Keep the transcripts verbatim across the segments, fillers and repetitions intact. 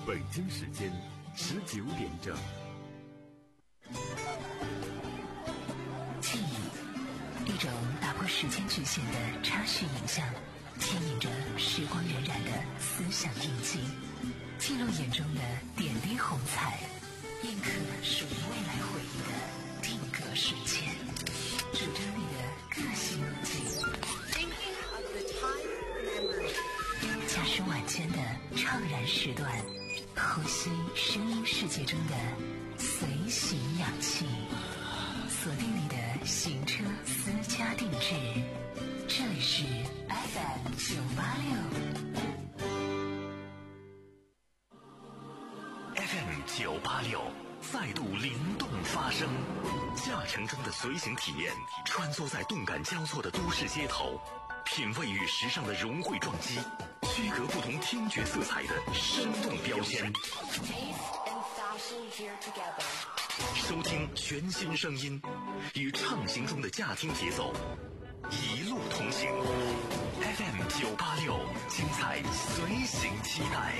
北京时间十九点整。 记忆，一种打破时间局限的插叙影像，牵引着时光荏苒的思想印记，记录眼中的点滴红彩，印刻属于未来回忆的定格瞬间，主张你的个性路径。假使晚间的怅然时段，呼吸声音世界中的随行氧气，锁定你的行车私家定制，这里是 F M 九八六 F M 九八六再度灵动发声，驾乘中的随行体验，穿梭在动感交错的都市街头，品味与时尚的融汇撞击，区隔不同听觉色彩的生动标签，收听全新声音，与畅行中的驾听节奏一路同行。 F M 九八六，精彩随行期待。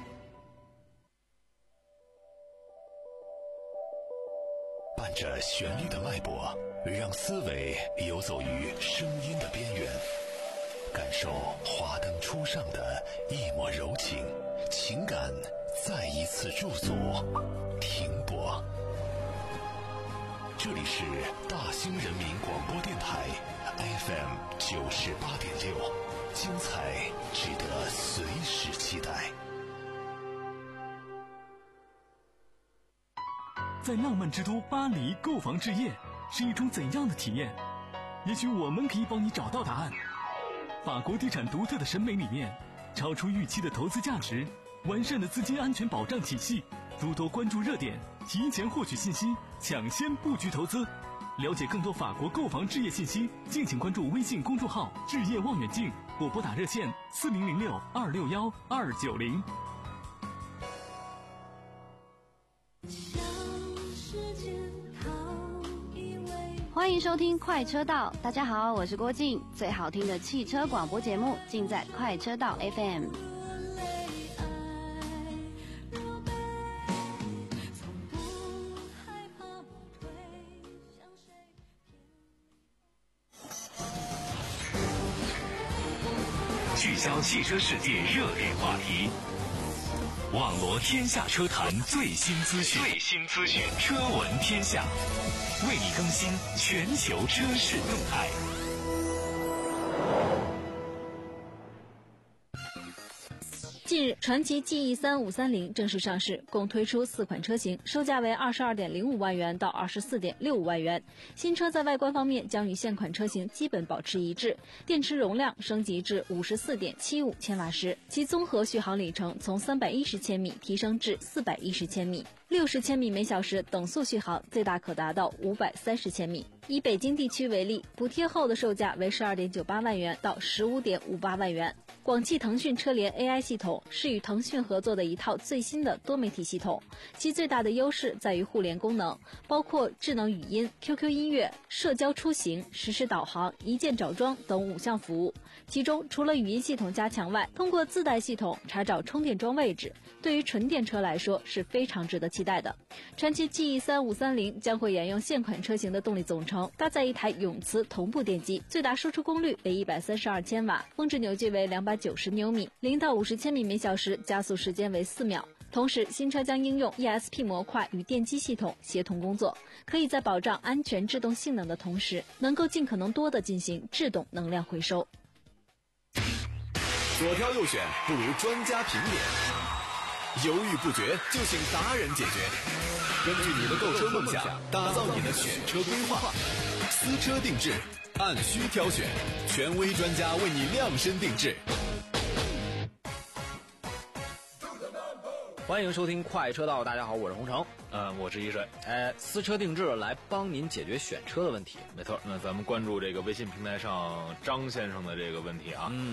伴着旋律的脉搏，让思维游走于声音的边缘，感受华灯初上的一抹柔情，情感再一次驻足停泊。这里是大兴人民广播电台 F M 九十八点六，精彩值得随时期待。 在浪漫之都巴黎购房置业是一种怎样的体验？也许我们可以帮你找到答案。法国地产独特的审美理念，超出预期的投资价值，完善的资金安全保障体系，多多关注热点，提前获取信息，抢先布局投资。了解更多法国购房置业信息，敬请关注微信公众号置业望远镜，或拨打热线四零零六二六幺二九零。 欢迎收听快车道，大家好，我是郭静，最好听的汽车广播节目尽在快车道 F M。 聚焦汽车世界热点话题，网罗天下车坛最新资讯，最新资讯，车闻天下，为你更新全球车市动态。 近日，传祺 G E 三五三零正式上市，共推出四款车型，售价为 二十二点零五万元到 二十四点六五万元。新车在外观方面将与现款车型基本保持一致，电池容量升级至 五十四点七五千瓦时，其综合续航里程从三百一十千米提升至四百一十千米，六十千米每小时等速续航最大可达到五百三十千米。以北京地区为例，补贴后的售价为 十二点九八万元到 十五点五八万元。广汽腾讯车联 A I 系统是与腾讯合作的一套最新的多媒体系统，其最大的优势在于互联功能，包括智能语音、Q Q 音乐、社交出行、实时导航、一键找装等五项服务。其中除了语音系统加强外，通过自带系统查找充电桩位置，对于纯电车来说是非常值得期待的。传祺 G E 三五三零将会沿用现款车型的动力总成，搭载一台永磁同步电机，最大输出功率为一百三十二千瓦，峰值扭矩为两百九十牛米，零到五十千米每小时加速时间为四秒。同时，新车将应用 E S P 模块与电机系统协同工作，可以在保障安全制动性能的同时，能够尽可能多的进行制动能量回收。 左挑右选不如专家评点，犹豫不决就请达人解决。根据你的购车梦想，打造你的选车规划，私车定制，按需挑选，权威专家为你量身定制。 欢迎收听快车道，大家好，我是洪城， 呃，我是一水， 哎，私车定制来帮您解决选车的问题。 没错，那咱们关注这个微信平台上张先生的这个问题啊， 嗯，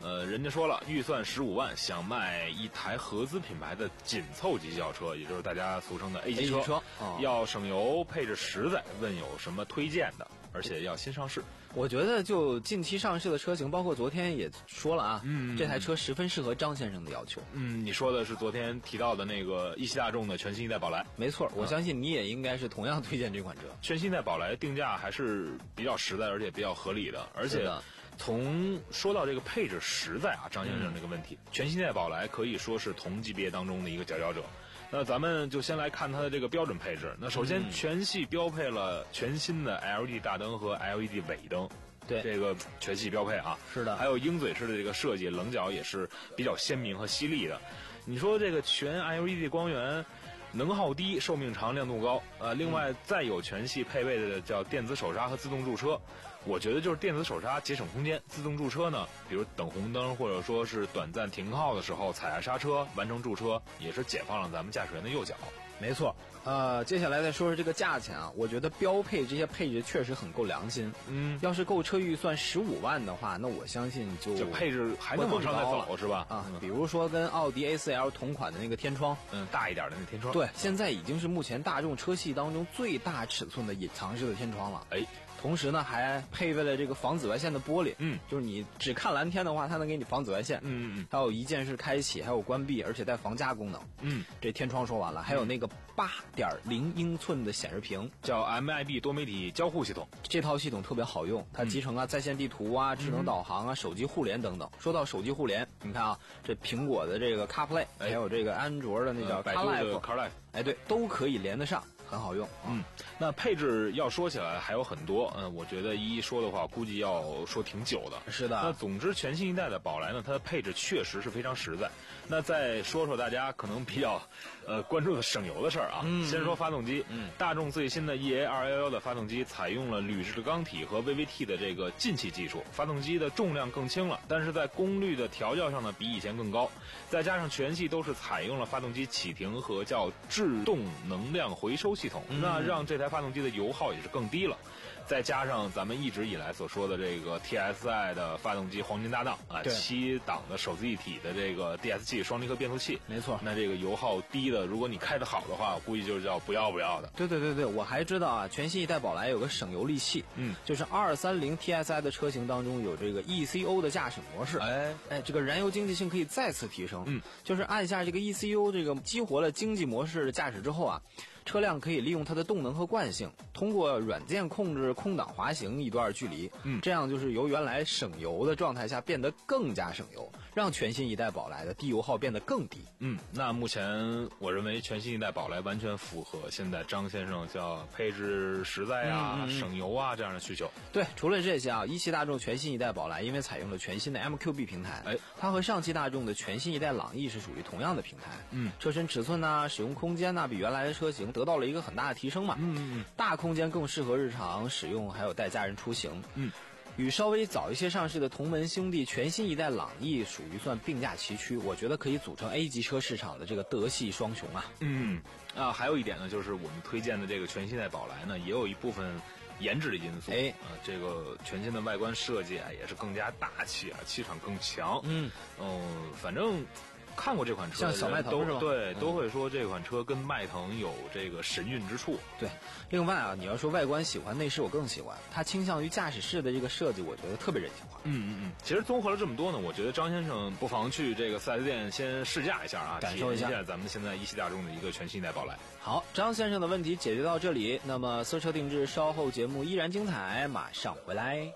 呃，人家说了，预算十五万，想卖一台合资品牌的紧凑级轿车，也就是大家俗称的 A 级车， A 级车哦、 要省油，配置实在，问有什么推荐的？而且要新上市。 我觉得就近期上市的车型，包括昨天也说了啊， 嗯， 这台车十分适合张先生的要求。 嗯，你说的是昨天提到的那个一汽大众的全新一代宝来， 没错，我相信你也应该是同样推荐这款车。 全新一代宝来定价还是比较实在，而且比较合理的，而且从说到这个配置实在啊，张先生这个问题，嗯、全新一代宝来可以说是同级别当中的一个佼佼者。那咱们就先来看它的这个标准配置。那首先，全系标配了全新的 L E D 大灯和 L E D 尾灯， 对， 这个全系标配啊。 是的， 还有鹰嘴式的这个设计，棱角也是比较鲜明和犀利的。你说这个全 L E D 光源，能耗低，寿命长，亮度高。呃，另外再有全系配备的叫电子手刹和自动驻车。我觉得就是电子手刹节省空间，自动驻车呢，比如等红灯或者说是短暂停靠的时候踩下刹车完成驻车，也是解放了咱们驾驶员的右脚。 没错，呃，接下来再说说这个价钱啊，我觉得标配这些配置确实很够良心。 嗯， 要是购车预算十五万的话，那我相信就这配置还能往上再走是吧？ 啊，比如说跟奥迪 A 四 L 同款的那个天窗， 嗯，大一点的那天窗， 对，现在已经是目前大众车系当中最大尺寸的隐藏式的天窗了。 哎。 同时呢，还配备了这个防紫外线的玻璃， 嗯， 就是你只看蓝天的话，它能给你防紫外线， 嗯嗯， 还有一键式开启，还有关闭，而且带防夹功能， 嗯， 这天窗说完了，还有那个八点零英寸的显示屏， 叫 M I B 多媒体交互系统， 这套系统特别好用，它集成啊在线地图啊、智能导航啊、手机互联等等。说到手机互联，你看啊，这苹果的这个 CarPlay，、哎、还有这个安卓的那叫 CarLife，、 呃、CarLife， 哎，对，都可以连得上。很好用， 嗯，那配置要说起来还有很多，嗯，我觉得一一说的话，估计要说挺久的。 是的， 那总之全新一代的宝来呢，它的配置确实是非常实在。那再说说大家可能比较，呃，关注的省油的事儿啊。 嗯， 先说发动机， 嗯， 大众最新的 E A 二一一的发动机采用了铝制钢体和 V V T 的这个进气技术，发动机的重量更轻了，但是在功率的调教上呢，比以前更高。再加上全系都是采用了发动机启停和叫制动能量回收系统， 嗯、 那让这台发动机的油耗也是更低了。再加上咱们一直以来所说的这个 T S I 的发动机黄金搭档啊，七档的手自一体的这个 D S G 双离合变速器， 没错。 那这个油耗低的，如果你开得好的话，我估计就是叫不要不要的。 对对对对，我还知道啊，全新一代宝来有个省油利器， 嗯， 就是二三零 T S I 的车型当中有这个 E C O 的驾驶模式， 哎哎，这个燃油经济性可以再次提升， 嗯， 就是按下这个 E C O 这个激活了经济模式的驾驶之后啊。车辆可以利用它的动能和惯性，通过软件控制空档滑行一段距离， 嗯， 这样就是由原来省油的状态下变得更加省油，让全新一代宝来的低油耗变得更低。 嗯，那目前我认为全新一代宝来完全符合现在张先生叫配置实在啊、 嗯嗯嗯省油啊这样的需求。 对，除了这些啊，一汽大众全新一代宝来因为采用了全新的 M Q B 平台， 哎， 它和上汽大众的全新一代朗逸是属于同样的平台， 嗯， 车身尺寸呐、使用空间呐、比原来的车型得到了一个很大的提升嘛， 嗯嗯嗯， 大空间更适合日常使用，还有带家人出行， 嗯， 与稍微早一些上市的同门兄弟全新一代朗逸属于算并驾齐驱，我觉得可以组成 A 级车市场的这个德系双雄啊。 嗯，啊，还有一点呢，就是我们推荐的这个全新一代宝来呢，也有一部分颜值的因素， 哎， 啊，这个全新的外观设计啊，也是更加大气啊，气场更强， 嗯， 嗯，反正。看过这款车像小迈腾都是吧？ 对，都会说这款车跟迈腾有这个神韵之处。 对，另外啊，你要说外观喜欢，内饰我更喜欢。它倾向于驾驶室的这个设计，我觉得特别人性化。 嗯嗯嗯。其实综合了这么多呢，我觉得张先生不妨去这个四 S 店先试驾一下啊， 感受一下体验一下咱们现在一汽大众的一个全新一代宝来。 好，张先生的问题解决到这里，那么私车定制稍后节目依然精彩，马上回来。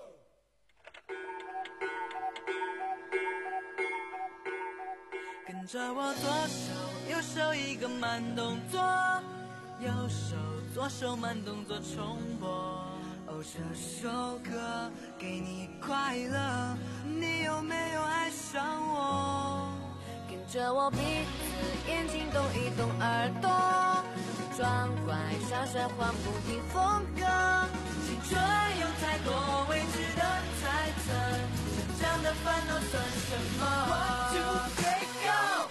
跟着我左手右手一个慢动作，右手左手慢动作重播。哦，这首歌给你快乐，你有没有爱上我？ 跟着我鼻子眼睛动一动耳朵，装乖耍帅换不停风格。 青春有太多未知的猜测，成长的烦恼算什么 ？One two three go。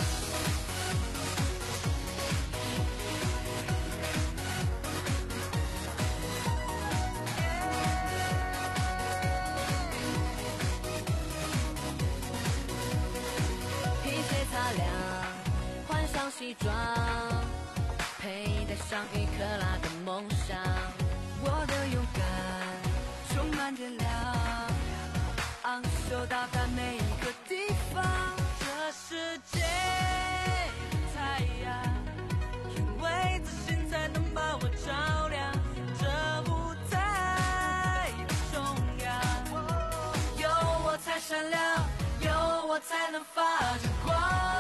装，佩戴上一克拉的梦想。 我的勇敢充满电量，昂首到达每一个地方。这世界的太阳，因为自信才能把我照亮。这舞台的中央，有我才闪亮，有我才能发着光。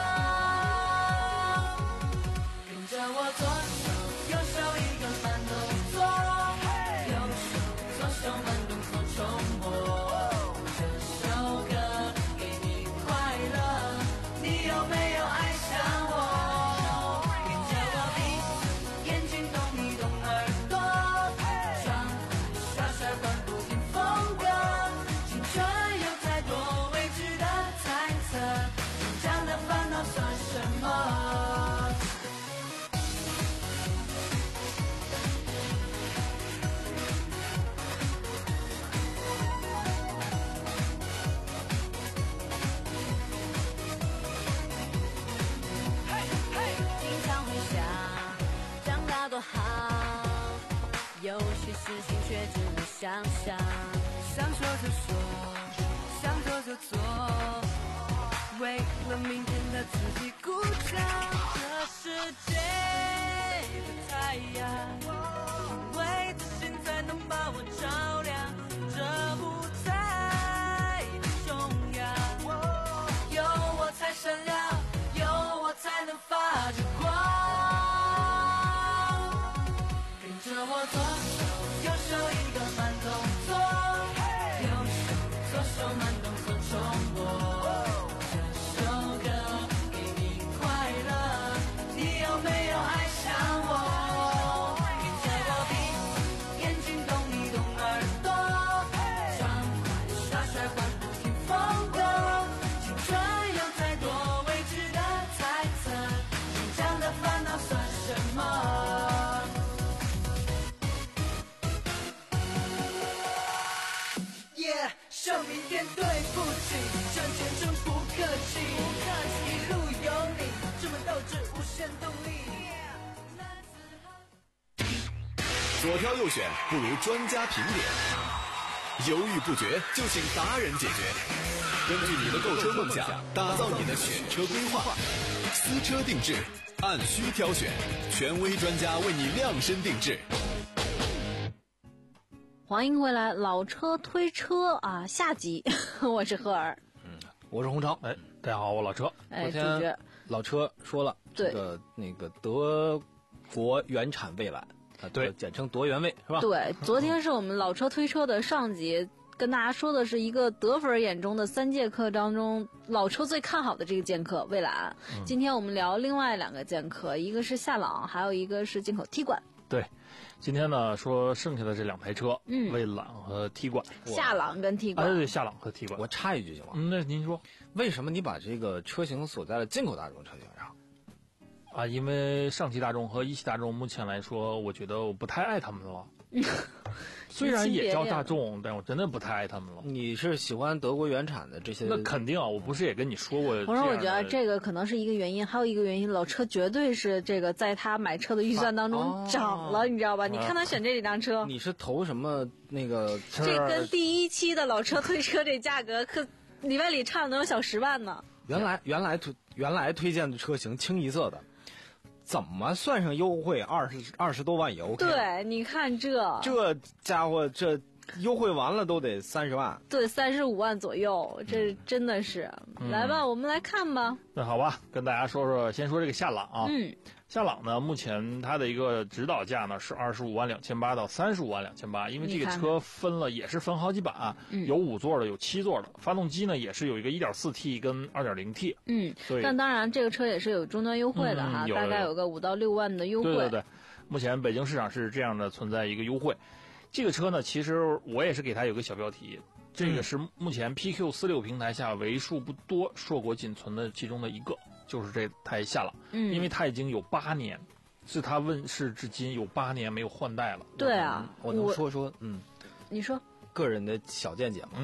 跟着我左手右手一个慢动作，右手左手慢动作重播。这首歌给你快乐，你有没有爱上我？跟着我鼻子眼睛动一动耳朵，爽快耍帅换不停风格。青春有太多未知的猜测，这样的烦恼算什么？ 有些事情却只能想象， 想说就说，想做就做，为了明天的自己鼓掌。这世界的太阳，因为自信才能把我照亮。这舞台的中央，有我才闪亮，有我才能发着光。跟着我左手右手一个慢动作，右手左手慢动作重播。这首歌给你快乐，你有没有爱上我？跟着我鼻子眼睛动一动耳朵，爽快耍帅换不停风格。青春有太多未知的猜测，这样的烦恼算什么？说明天对不起，向前冲不客气，一路有你，充满斗志，无限动力。 左挑右选不如专家评点，犹豫不决就请达人解决。根据你的购车梦想，打造你的选车规划，私车定制，按需挑选，权威专家为你量身定制。 欢迎回来，老车推车啊，下集，我是赫尔， 嗯，我是洪超， 哎，大家好，我老车。 哎， 昨天老车说了，这个那个德国原产蔚来，啊， 对， 简称德原蔚是吧？ 对，昨天是我们老车推车的上集，跟大家说的是一个德粉眼中的三剑客当中，老车最看好的这个剑客蔚来。嗯、今天我们聊另外两个剑客，一个是夏朗，还有一个是进口T馆。 对。今天呢，说剩下的这两台车， 嗯， 蔚揽和T馆， 夏朗跟T馆， 啊，对，夏朗和T馆。 我插一句行吗？ 嗯，那您说， 为什么你把这个车型锁在了进口大众车型上？ 啊，因为上汽大众和一汽大众目前来说，我觉得我不太爱他们了。虽然也叫大众，但我真的不太爱他们了。 你是喜欢德国原产的这些？ 那肯定啊，我不是也跟你说过。 我说，我觉得这个可能是一个原因，还有一个原因，老车绝对是这个在他买车的预算当中涨了，啊、你知道吧？你看他选这几辆车， 你是投什么那个？ 这跟第一期的老车推车这价格可里外里差了能有小十万呢。 原来原来推原来推荐的车型清一色的。怎么算上优惠二十二十多万也 OK？ 对，你看这这家伙这优惠完了都得三十万， 对，三十五万左右，这真的是。嗯、来吧，我们来看吧。 那好吧，跟大家说说，先说这个夏朗啊。 嗯， 夏朗呢，目前它的一个指导价呢是二十五万两千八到三十五万两千八，因为这个车分了也是分好几版， 嗯、 有五座的，有七座的，发动机呢也是有一个 一点四 T 跟 二点零 T。 嗯，但当然这个车也是有终端优惠的哈， 嗯、 大概有个五到六万的优惠。 对对对，目前北京市场是这样的存在一个优惠。这个车呢，其实我也是给它有个小标题，这个是目前 P Q 四六 平台下为数不多硕果仅存的其中的一个，就是这台夏朗， 嗯， 因为它已经有八年，自它问世至今有八年没有换代了。 对啊， 我能说说，嗯， 你说个人的小见解吗？ 嗯，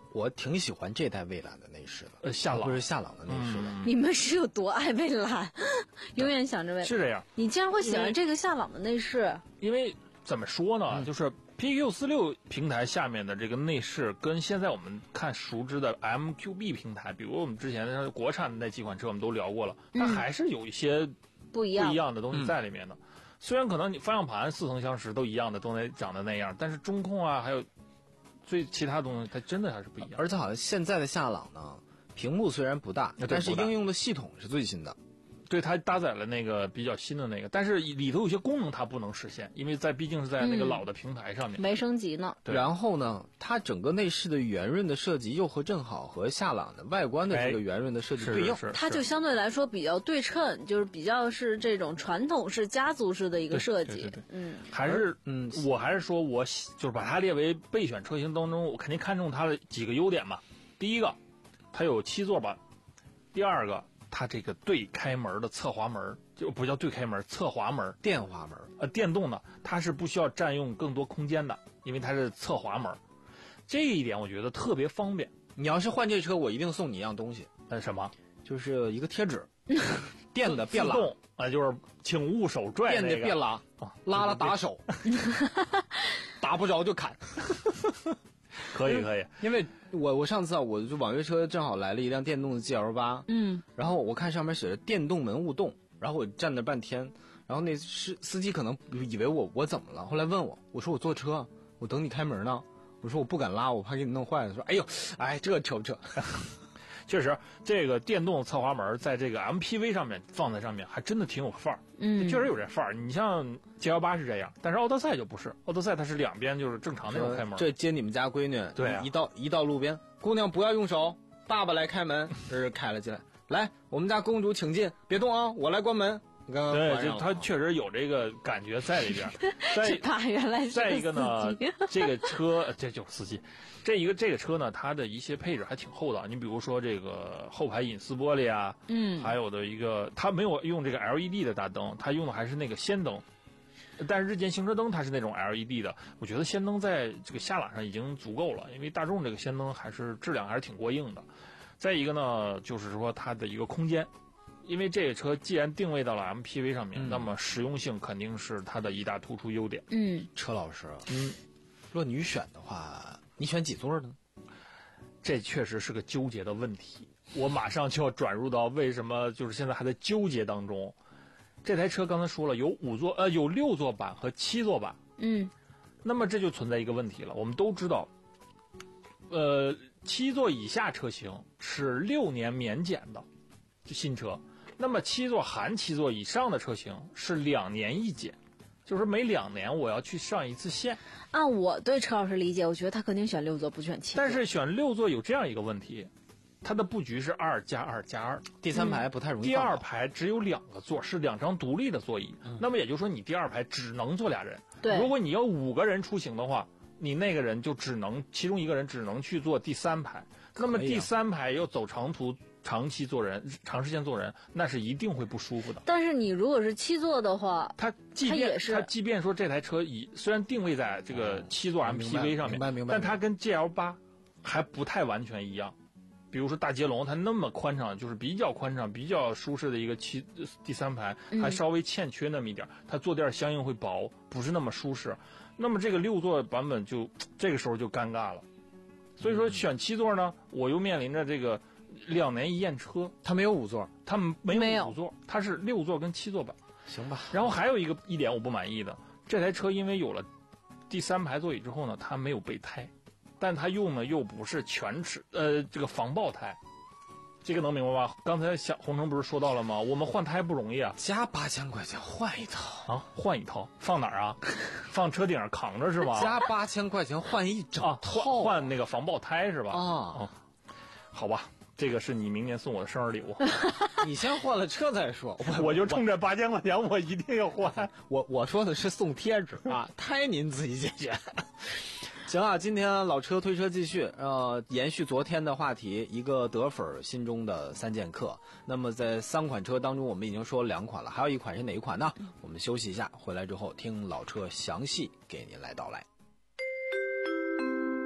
我挺喜欢这代蔚蓝的内饰的， 呃，夏朗不是夏朗的内饰的。 嗯、 你们是有多爱蔚蓝？永远想着蔚蓝。 是这样。 你竟然会喜欢这个夏朗的内饰？ 因为怎么说呢， 嗯、 就是 P Q 四六平台下面的这个内饰，跟现在我们看熟知的 M Q B 平台，比如我们之前的国产的那几款车，我们都聊过了，它还是有一些不一样不一样的东西在里面的。嗯、虽然可能你方向盘似曾相识，都一样的，都那长得那样，但是中控啊，还有最其他东西，它真的还是不一样。 而且好像现在的夏朗呢，屏幕虽然不大，但是应用的系统是最新的。 对，它搭载了那个比较新的那个，但是里头有些功能它不能实现，因为在毕竟是在那个老的平台上面， 嗯、没升级呢。 对。 然后呢，它整个内饰的圆润的设计又和正好和夏朗的外观的这个圆润的设计对应， 是是是它就相对来说比较对称，就是比较是这种传统式家族式的一个设计。 对对对对嗯， 还是嗯，我还是说我就是把它列为备选车型当中，我肯定看中它的几个优点嘛。第一个，它有七座版；第二个，它这个对开门的侧滑门，就不叫对开门，侧滑门， 电滑门， 呃，电动的，它是不需要占用更多空间的，因为它是侧滑门，这一点我觉得特别方便。 你要是换这车，我一定送你一样东西， 呃，什么？ 就是一个贴纸，电的别拉， 啊、呃，就是请勿手拽、那个， 电的别拉，啊、拉了打手，打不着就砍。 可以可以， 因为我我上次啊，我就网约车正好来了一辆电动的 G L 八， 嗯， 然后我看上面写着电动门勿动，然后我站那半天，然后那司司机可能以为我我怎么了，后来问我，我说我坐车，我等你开门呢，我说我不敢拉，我怕给你弄坏了，说哎呦，哎这扯不扯？ 确实，这个电动侧滑门在这个 M P V 上面放在上面，还真的挺有范儿。 嗯， 确实有这范儿。你像 G L 八是这样，但是奥德赛就不是，奥德赛它是两边就是正常那种开门。 这接你们家闺女， 对、啊， 一到一到路边，姑娘不要用手，爸爸来开门，这开了进来，来，我们家公主请进，别动啊，我来关门。 对，就它确实有这个感觉在里边。再他原来是再一个呢，这个车这就是司机，这一个这个车呢，它的一些配置还挺厚道。你比如说这个后排隐私玻璃啊， 嗯， 还有的一个它没有用这个 L E D 的大灯，它用的还是那个氙灯。但是日间行车灯它是那种 L E D 的，我觉得氙灯在这个夏朗上已经足够了，因为大众这个氙灯还是质量还是挺过硬的。再一个呢，就是说它的一个空间。因为这个车既然定位到了 M P V 上面， 嗯、 那么实用性肯定是它的一大突出优点。 嗯， 车老师， 嗯， 若你选的话，你选几座呢？ 这确实是个纠结的问题。我马上就要转入到为什么就是现在还在纠结当中。这台车刚才说了有五座呃有六座版和七座版。 嗯， 那么这就存在一个问题了。我们都知道，呃，七座以下车型是六年免检的新车。那么七座含七座以上的车型是两年一检，就是每两年我要去上一次线。 按我对车老师理解，我觉得他肯定选六座不选七座。 但是选六座有这样一个问题，它的布局是二加二加二， 第三排不太容易、嗯。 第二排只有两个座，是两张独立的座椅。嗯、那么也就是说，你第二排只能坐俩人。 对， 如果你要五个人出行的话，你那个人就只能其中一个人只能去坐第三排。那么第三排要走长途。长期坐人，长时间坐人，那是一定会不舒服的。 但是你如果是七座的话， 它即便它也是， 它即便说这台车以虽然定位在这个七座 M P V 上面， 明白明白， 但它跟 G L 八还不太完全一样。比如说大捷龙，它那么宽敞，就是比较宽敞、比较舒适的一个七第三排，还稍微欠缺那么一点，它坐垫相应会薄，不是那么舒适。那么这个六座版本就这个时候就尴尬了。所以说选七座呢，我又面临着这个。两年一验车， 它没有五座， 它没有五座，它是六座跟七座版。 行吧。 然后还有一个一点我不满意的，这台车因为有了第三排座椅之后呢，它没有备胎，但它用的又不是全尺呃这个防爆胎，这个能明白吧？刚才小红城不是说到了吗？我们换胎不容易啊， 加八千块钱换一套啊，换一套放哪儿啊？放车顶上扛着是吧？ 加八千块钱换一整套， 啊、换, 换那个防爆胎是吧？ 啊， 哦、好吧。这个是你明年送我的生日礼物， 你先换了车再说。 我, 我就冲这八千块钱，我一定要换。 我我说的是送贴纸啊，胎您自己解决。行啊，今天老车推车继续，呃，延续昨天的话题，一个德粉心中的三剑客。那么在三款车当中，我们已经说了两款了，还有一款是哪一款呢？我们休息一下，回来之后听老车详细给您来道来。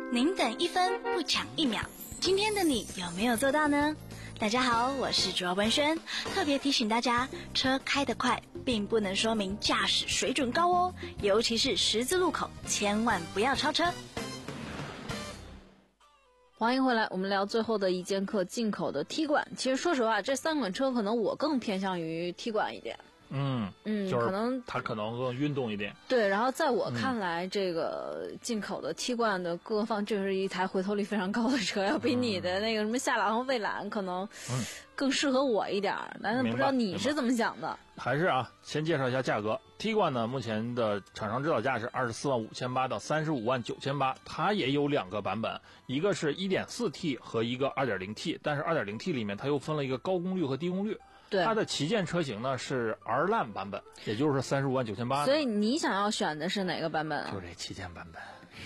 您等一分不抢一秒，今天的你有没有做到呢？大家好，我是卓文萱，特别提醒大家，车开得快并不能说明驾驶水准高哦，尤其是十字路口，千万不要超车。 欢迎回来，我们聊最后的一节课，进口的 T 冠。其实说实话，这三款车可能我更偏向于 T 冠一点。 嗯嗯， 就是可能它可能更运动一点。 对，然后在我看来，嗯、这个进口的 T 冠的各方，这是一台回头率非常高的车，要比你的那个什么夏朗和蔚揽可能更适合我一点。嗯、但是不知道你是怎么想的？ 还是啊，先介绍一下价格。T 冠呢，目前的厂商指导价是二十四万五千八到三十五万九千八，它也有两个版本，一个是 一点四 T 和一个 二点零 T， 但是 二点零 T 里面它又分了一个高功率和低功率。 对， 它的旗舰车型呢是 R Line 版本，也就是三十五万九千八。 所以你想要选的是哪个版本啊？ 就这旗舰版本。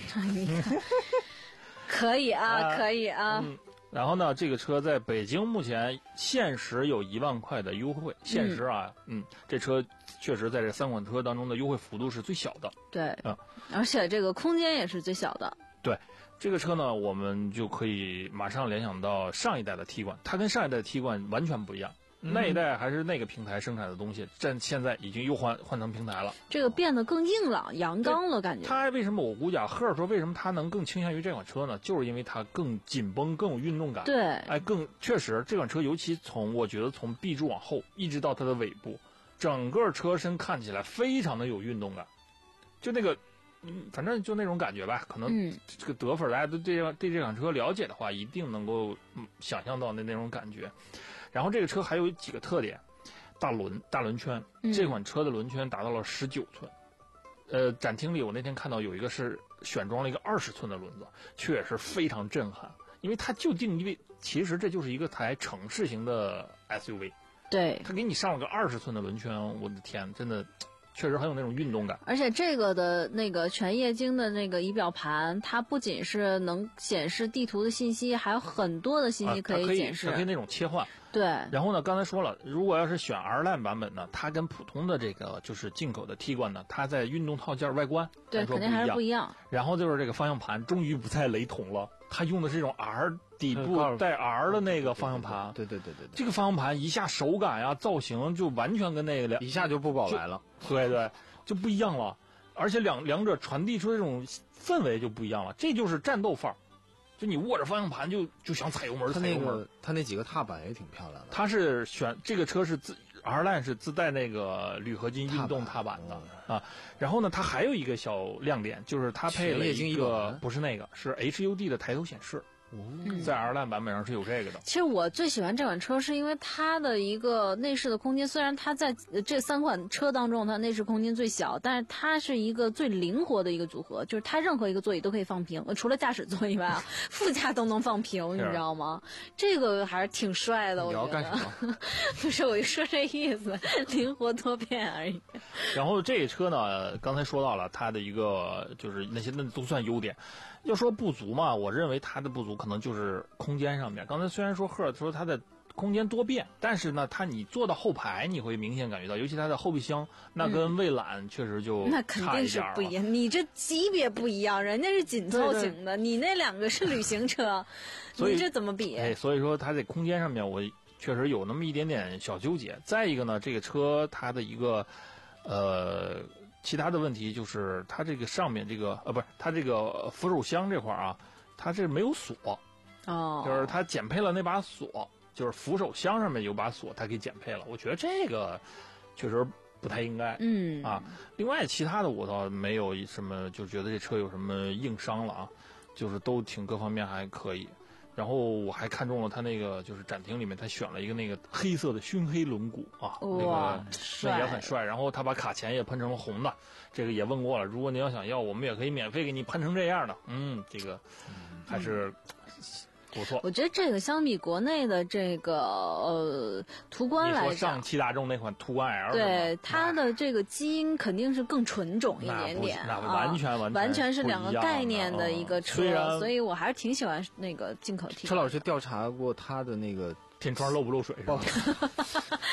可以啊，啊可以啊。 嗯，然后呢，这个车在北京目前限时有一万块的优惠，限时啊，嗯，嗯这车确实在这三款车当中的优惠幅度是最小的。 对， 嗯， 而且这个空间也是最小的。 对。这个车呢，我们就可以马上联想到上一代的 T 冠，它跟上一代的 T 冠完全不一样。那一代还是那个平台生产的东西，这现在已经又换换成平台了， 这个变得更硬朗、阳刚了，感觉。 它为什么我估计啊，赫尔说为什么它能更倾向于这款车呢？就是因为它更紧绷、更有运动感。 对， 哎，更确实这款车，尤其从我觉得从 B 柱往后一直到它的尾部，整个车身看起来非常的有运动感，就那个。嗯，反正就那种感觉吧，可能这个德粉大家都对对这款车了解的话，一定能够想象到的那种感觉。然后这个车还有几个特点，大轮大轮圈， 嗯、 这款车的轮圈达到了十九寸。呃，展厅里我那天看到有一个是选装了一个二十寸的轮子，确实非常震撼，因为它就定义为其实这就是一个台城市型的 S U V。 对， 它给你上了个二十寸的轮圈，我的天，真的。确实很有那种运动感， 而且这个的那个全液晶的那个仪表盘，它不仅是能显示地图的信息，还有很多的信息可以显示， 啊、它可以它可以那种切换。 对。 然后呢，刚才说了，如果要是选 R Line 版本呢，它跟普通的这个就是进口的 T 冠呢，它在运动套件外观对肯定还是不一样。 然后就是这个方向盘终于不再雷同了，它用的是这种 R 底部带 R 的那个方向盘。 对对对对对。 这个方向盘一下手感呀、造型就完全跟那个一下就不宝来了。 对对。就不一样了，而且两两者传递出这种氛围就不一样了，这就是战斗范儿。就你握着方向盘就就想踩油门，踩油门。 它那个它那几个踏板也挺漂亮的。 它是选这个车是自 R Line 是自带那个铝合金运动踏板的、嗯、啊。然后呢，它还有一个小亮点，就是它配了一个不是那个是 H U D 的抬头显示。 嗯、 在 R Line 版本上是有这个的。 其实我最喜欢这款车，是因为它的一个内饰的空间，虽然它在这三款车当中，它内饰空间最小，但是它是一个最灵活的一个组合，就是它任何一个座椅都可以放平，除了驾驶座以外啊，副驾都能放平，你知道吗？这个还是挺帅的，我觉得。 你要干什么？ 不是，我就说这意思，灵活多变而已。 然后这车呢，刚才说到了它的一个，就是那些那都算优点。要说不足嘛，我认为它的不足可能就是空间上面。刚才虽然说赫尔说它的空间多变，但是呢，它你坐到后排，你会明显感觉到，尤其它的后备箱，那跟蔚揽确实就差一点、嗯、 那肯定是不一样。你这级别不一样，人家是紧凑型的，你那两个是旅行车，你这怎么比？ 哎，所以说它在空间上面，我确实有那么一点点小纠结。再一个呢，这个车它的一个呃。其他的问题就是它这个上面这个呃不是它这个扶手箱这块啊，它这没有锁， 哦， 就是它减配了那把锁，就是扶手箱上面有把锁，它给减配了。我觉得这个确实不太应该， 嗯啊。另外其他的我倒没有什么就觉得这车有什么硬伤了啊，就是都挺各方面还可以。然后我还看中了它那个，就是展厅里面他选了一个那个黑色的熏黑轮毂啊，那个那也很帅。然后他把卡钳也喷成了红的，这个也问过了，如果你要想要，我们也可以免费给你喷成这样的。嗯，这个还是不错。 我觉得这个相比国内的这个呃途观来讲， 你说上汽大众那款途观 L， 对它的这个基因肯定是更纯种一点点， 那那完全、 啊、 完全完全是两个概念的一个车， 嗯、 所以我还是挺喜欢那个进口 T。 车老师调查过他的那个天窗漏不漏水是吧？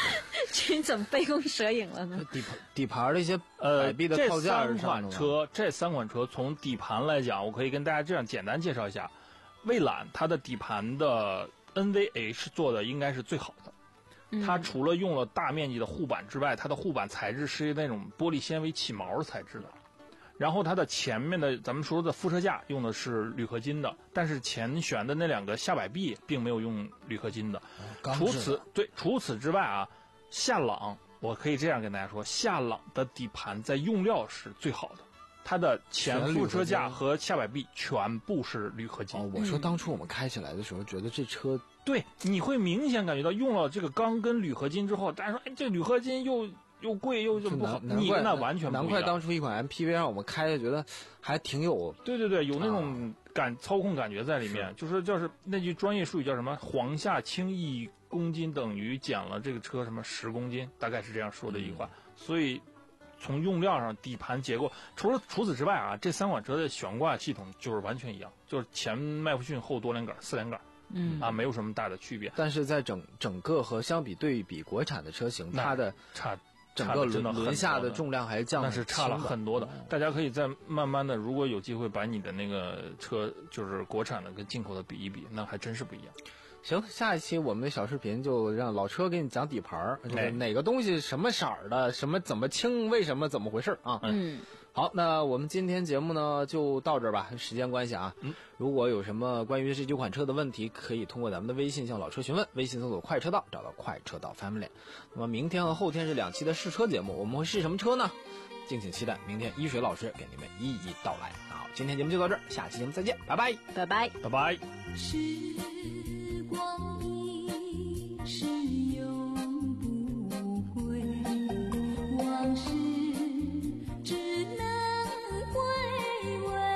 这你怎么杯弓蛇影了呢？ 底盘底盘的一些呃， 摆臂的这套件三是上的吗款车，这三款车从底盘来讲，我可以跟大家这样简单介绍一下。蔚揽它的底盘的 N V H 做的应该是最好的。它除了用了大面积的护板之外，它的护板材质是那种玻璃纤维起毛材质的。然后它的前面的咱们说的副车架用的是铝合金的，但是前悬的那两个下摆臂并没有用铝合金的。 哦、 除此对，除此之外啊，夏朗我可以这样跟大家说，夏朗的底盘在用料是最好的，它的前副车架和下摆臂全部是铝合金。 哦，我说当初我们开起来的时候，觉得这车对你会明显感觉到用了这个钢跟铝合金之后，大家说哎，这铝合金又。又贵又又不好，你那完全不一样。 难怪当初一款 M P V 让我们开的觉得还挺有， 对对对，有那种感、啊、操控感觉在里面。就是就是那句专业术语叫什么？黄下轻一公斤等于减了这个车什么十公斤，大概是这样说的一句话。嗯、所以从用料上、底盘结构，除了除此之外啊，这三款车的悬挂系统就是完全一样，就是前麦弗逊后多连杆、四连杆。 嗯啊，没有什么大的区别。 但是在整整个和相比对比国产的车型，它的差。 整个轮轮下的重量还是降， 那是差了很多的。嗯、大家可以再慢慢的，如果有机会把你的那个车，就是国产的跟进口的比一比，那还真是不一样。 行，下一期我们的小视频就让老车给你讲底盘，就是哪个东西什么色儿的，什么怎么轻，为什么怎么回事啊？ 嗯。 好，那我们今天节目呢就到这儿吧，时间关系啊。 嗯， 如果有什么关于这几款车的问题，可以通过咱们的微信向老车询问，微信搜索快车道，找到快车道 Family。那么明天和后天是两期的试车节目，我们会试什么车呢？敬请期待明天一水老师给你们一一道来。好，今天节目就到这儿，下期节目再见，拜拜， 拜拜， 拜拜。 时光一逝永不回，往事只能回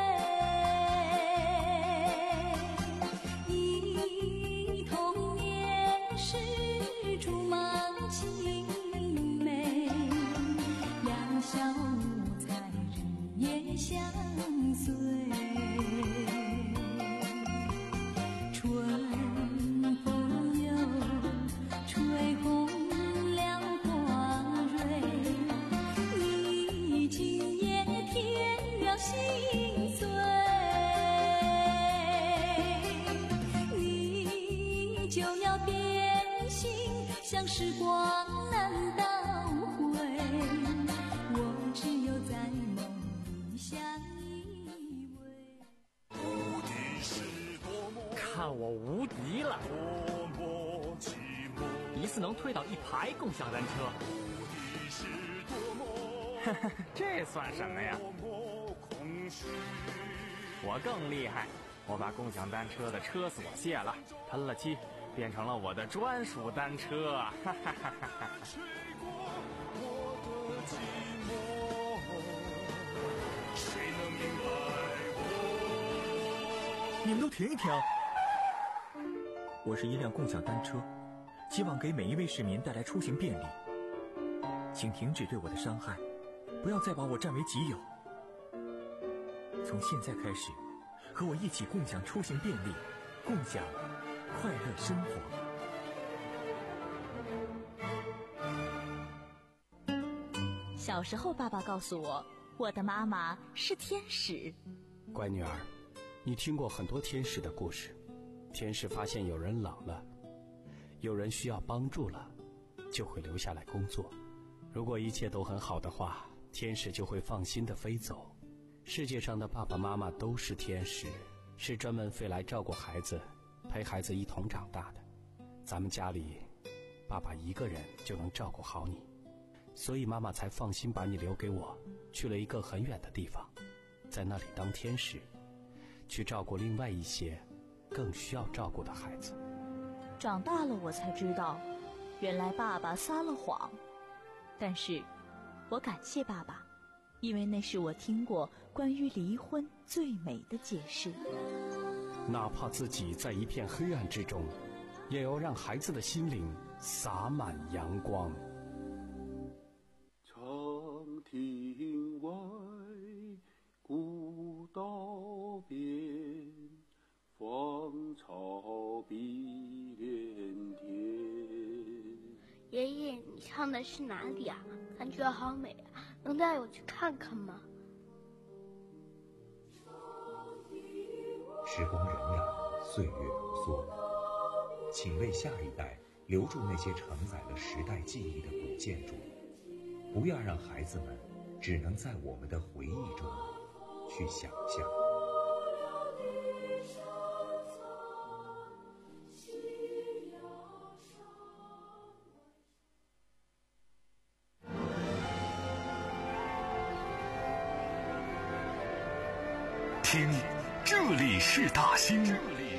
味，忆童年时竹马青梅，两小无猜日夜相随，春风又吹红了花蕊，你今夜添了心碎，你就要变心，像时光难倒回，我只有在梦里相依偎。 无敌是多么， 看我无敌了！ 多么寂寞， 一次能推倒一排共享单车。 无敌是多么， 哈哈，这算什么呀？ 多么空虚。 我更厉害，我把共享单车的车锁卸了，喷了漆，变成了我的专属单车。哈哈哈哈哈！ 吹过我的寂寞，谁能明白我？ 你们都停一停！我是一辆共享单车，希望给每一位市民带来出行便利。请停止对我的伤害，不要再把我占为己有。从现在开始，和我一起共享出行便利，共享快乐生活。 小时候，爸爸告诉我，我的妈妈是天使。 乖女儿，你听过很多天使的故事。天使发现有人冷了，有人需要帮助了，就会留下来工作。如果一切都很好的话，天使就会放心地飞走。世界上的爸爸妈妈都是天使，是专门飞来照顾孩子，陪孩子一同长大的。咱们家里，爸爸一个人就能照顾好你，所以妈妈才放心把你留给我，去了一个很远的地方，在那里当天使，去照顾另外一些更需要照顾的孩子。 长大了我才知道，原来爸爸撒了谎，但是我感谢爸爸，因为那是我听过关于离婚最美的解释。 哪怕自己在一片黑暗之中，也要让孩子的心灵洒满阳光。 长亭外，古道边，芳草碧连天。 爷爷，你唱上的是哪里啊？感觉好美啊，能带我去看看吗？ 时光荏苒，岁月如梭，请为下一代留住那些承载了时代记忆的古建筑，不要让孩子们只能在我们的回忆中去想象。 听，这里是大兴，